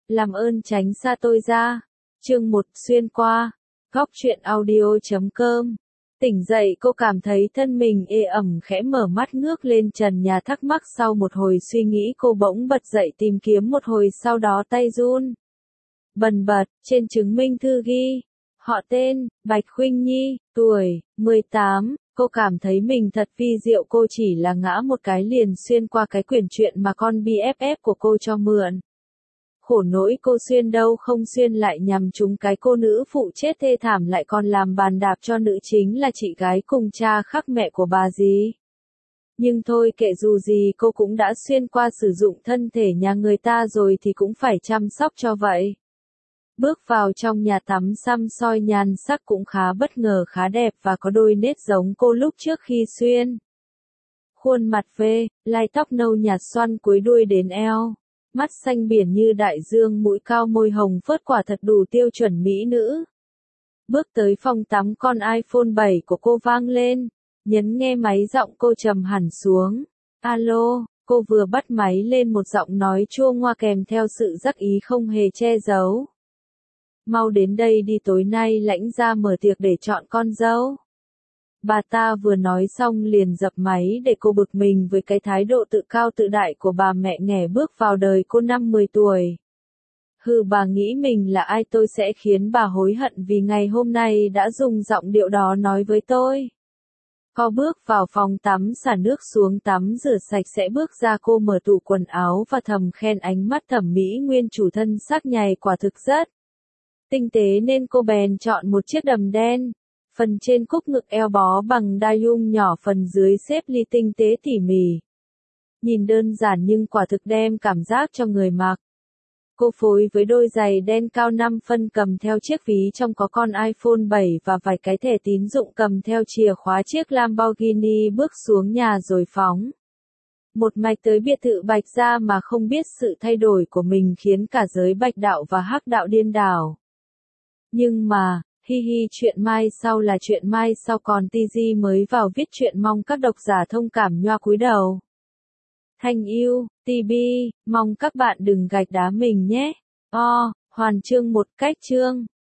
Làm ơn tránh xa tôi ra. Chương 1 xuyên qua. Góc truyện audio.com. Tỉnh dậy cô cảm thấy thân mình ê ẩm khẽ mở mắt ngước lên trần nhà thắc mắc sau một hồi suy nghĩ cô bỗng bật dậy tìm kiếm một hồi sau đó tay run. Bần bật, trên chứng minh thư ghi. Họ tên, Bạch Khuynh Nhi, tuổi, 18. Cô cảm thấy mình thật vi diệu, cô chỉ là ngã một cái liền xuyên qua cái quyển truyện mà con BFF của cô cho mượn. Khổ nỗi cô xuyên đâu không xuyên lại nhằm trúng cái cô nữ phụ chết thê thảm lại còn làm bàn đạp cho nữ chính là chị gái cùng cha khác mẹ của bà dì. Nhưng thôi kệ, dù gì cô cũng đã xuyên qua sử dụng thân thể nhà người ta rồi thì cũng phải chăm sóc cho vậy. Bước vào trong nhà tắm xăm soi nhan sắc cũng khá bất ngờ, khá đẹp và có đôi nét giống cô lúc trước khi xuyên. Khuôn mặt V, lai tóc nâu nhạt xoăn cuối đuôi đến eo. Mắt xanh biển như đại dương, mũi cao môi hồng phớt, quả thật đủ tiêu chuẩn mỹ nữ. Bước tới phòng tắm, con iPhone 7 của cô vang lên. Nhấn nghe máy, giọng cô trầm hẳn xuống. Alo, cô vừa bắt máy lên một giọng nói chua ngoa kèm theo sự đắc ý không hề che giấu. Mau đến đây đi, tối nay lãnh gia mở tiệc để chọn con dâu. Bà ta vừa nói xong liền dập máy để cô bực mình với cái thái độ tự cao tự đại của bà mẹ nghẻ bước vào đời cô năm 10 tuổi. Hừ, bà nghĩ mình là ai tôi sẽ khiến bà hối hận vì ngày hôm nay đã dùng giọng điệu đó nói với tôi. Cô bước vào phòng tắm, xả nước xuống tắm rửa sạch sẽ, bước ra cô mở tủ quần áo và thầm khen ánh mắt thẩm mỹ nguyên chủ thân sắc nhày quả thực rất tinh tế nên cô bèn chọn một chiếc đầm đen. Phần trên cúc ngực eo bó bằng đai-lum nhỏ, phần dưới xếp ly tinh tế tỉ mỉ. Nhìn đơn giản nhưng quả thực đem cảm giác cho người mặc. Cô phối với đôi giày đen cao 5 phân cầm theo chiếc ví trong có con iPhone 7 và vài cái thẻ tín dụng, cầm theo chìa khóa chiếc Lamborghini bước xuống nhà rồi phóng một mạch tới biệt thự Bạch Gia mà không biết sự thay đổi của mình khiến cả giới Bạch đạo và Hắc đạo điên đảo. Nhưng mà, hi hi, chuyện mai sau là chuyện mai sau, còn TG mới vào viết chuyện, mong các độc giả thông cảm nhoa cúi đầu. Thanh yêu, TB, mong các bạn đừng gạch đá mình nhé. Hoàn chương một cách chương.